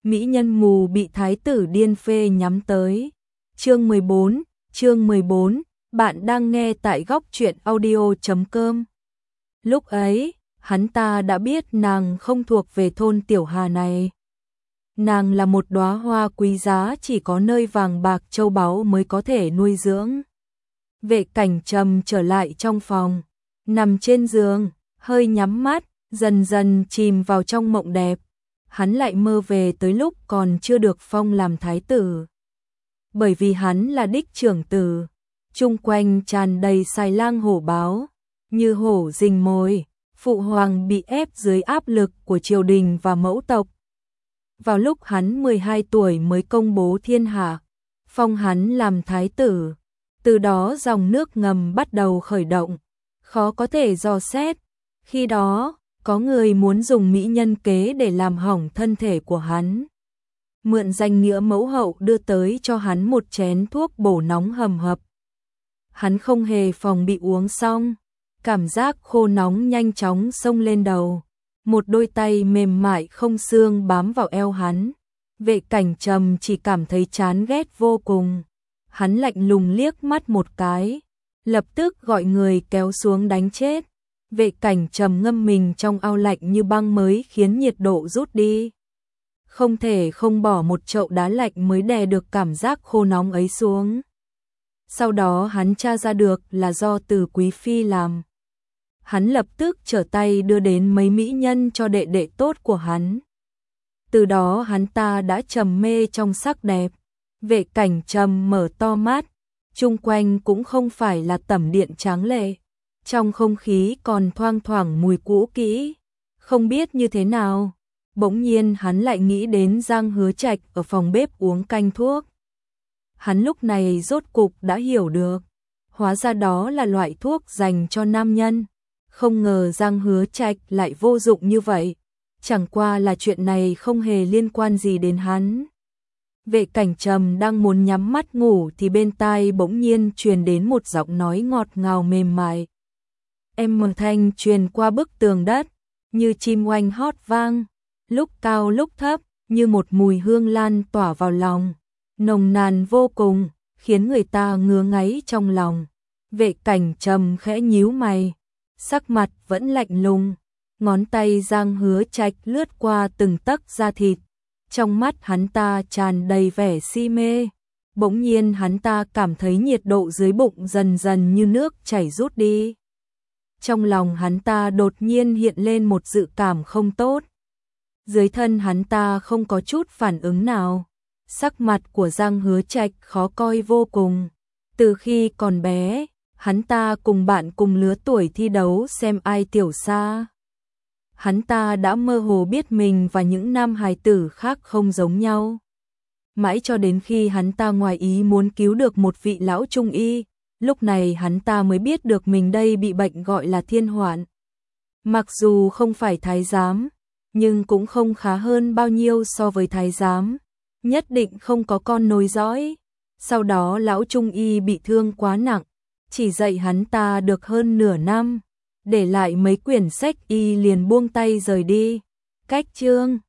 mỹ nhân mù bị thái tử điên phê nhắm tới. Chương 14, bạn đang nghe tại góc truyện audio.com. Lúc ấy, hắn ta đã biết nàng không thuộc về thôn Tiểu Hà này. Nàng là một đóa hoa quý giá chỉ có nơi vàng bạc châu báu mới có thể nuôi dưỡng. Vệ Cảnh Trầm trở lại trong phòng, nằm trên giường, hơi nhắm mắt, dần dần chìm vào trong mộng đẹp. Hắn lại mơ về tới lúc còn chưa được phong làm thái tử. Bởi vì hắn là đích trưởng tử, chung quanh tràn đầy xài lang hổ báo, như hổ rình mồi, phụ hoàng bị ép dưới áp lực của triều đình và mẫu tộc. Vào lúc hắn 12 tuổi mới công bố thiên hạ, phong hắn làm thái tử, từ đó dòng nước ngầm bắt đầu khởi động, khó có thể dò xét. Khi đó, có người muốn dùng mỹ nhân kế để làm hỏng thân thể của hắn. Mượn danh nghĩa mẫu hậu đưa tới cho hắn một chén thuốc bổ nóng hầm hập. Hắn không hề phòng bị uống xong, cảm giác khô nóng nhanh chóng xông lên đầu. Một đôi tay mềm mại không xương bám vào eo hắn. Vệ Cảnh Trầm chỉ cảm thấy chán ghét vô cùng. Hắn lạnh lùng liếc mắt một cái, lập tức gọi người kéo xuống đánh chết. Vệ Cảnh Trầm ngâm mình trong ao lạnh như băng mới khiến nhiệt độ rút đi. Không thể không bỏ một chậu đá lạnh mới đè được cảm giác khô nóng ấy xuống. Sau đó hắn tra ra được là do Từ Quý Phi làm. Hắn lập tức trở tay đưa đến mấy mỹ nhân cho đệ đệ tốt của hắn. Từ đó hắn ta đã trầm mê trong sắc đẹp. Vệ Cảnh Trầm mở to mắt, chung quanh cũng không phải là tẩm điện tráng lệ. Trong không khí còn thoang thoảng mùi cũ kỹ. Không biết như thế nào, bỗng nhiên hắn lại nghĩ đến Giang Hứa Trạch ở phòng bếp uống canh thuốc. Hắn lúc này rốt cục đã hiểu được, hóa ra đó là loại thuốc dành cho nam nhân. Không ngờ Giang Hứa Trạch lại vô dụng như vậy. Chẳng qua là chuyện này không hề liên quan gì đến hắn. Vệ Cảnh Trầm đang muốn nhắm mắt ngủ thì bên tai bỗng nhiên truyền đến một giọng nói ngọt ngào mềm mại. Âm thanh truyền qua bức tường đất, như chim oanh hót vang, lúc cao lúc thấp, như một mùi hương lan tỏa vào lòng, nồng nàn vô cùng, khiến người ta ngứa ngáy trong lòng. Vệ Cảnh Trầm khẽ nhíu mày, sắc mặt vẫn lạnh lùng, ngón tay Giang Hứa Trạch lướt qua từng tấc da thịt, trong mắt hắn ta tràn đầy vẻ si mê. Bỗng nhiên hắn ta cảm thấy nhiệt độ dưới bụng dần dần như nước chảy rút đi. Trong lòng hắn ta đột nhiên hiện lên một dự cảm không tốt. Dưới thân hắn ta không có chút phản ứng nào. Sắc mặt của Giang Hứa Trạch khó coi vô cùng. Từ khi còn bé, hắn ta cùng bạn cùng lứa tuổi thi đấu xem ai tiểu xa. Hắn ta đã mơ hồ biết mình và những nam hài tử khác không giống nhau. Mãi cho đến khi hắn ta ngoài ý muốn cứu được một vị lão trung y, lúc này hắn ta mới biết được mình đây bị bệnh gọi là thiên hoạn. Mặc dù không phải thái giám, nhưng cũng không khá hơn bao nhiêu so với thái giám. Nhất định không có con nối dõi. Sau đó lão trung y bị thương quá nặng, chỉ dạy hắn ta được hơn nửa năm, để lại mấy quyển sách y liền buông tay rời đi. Cách chương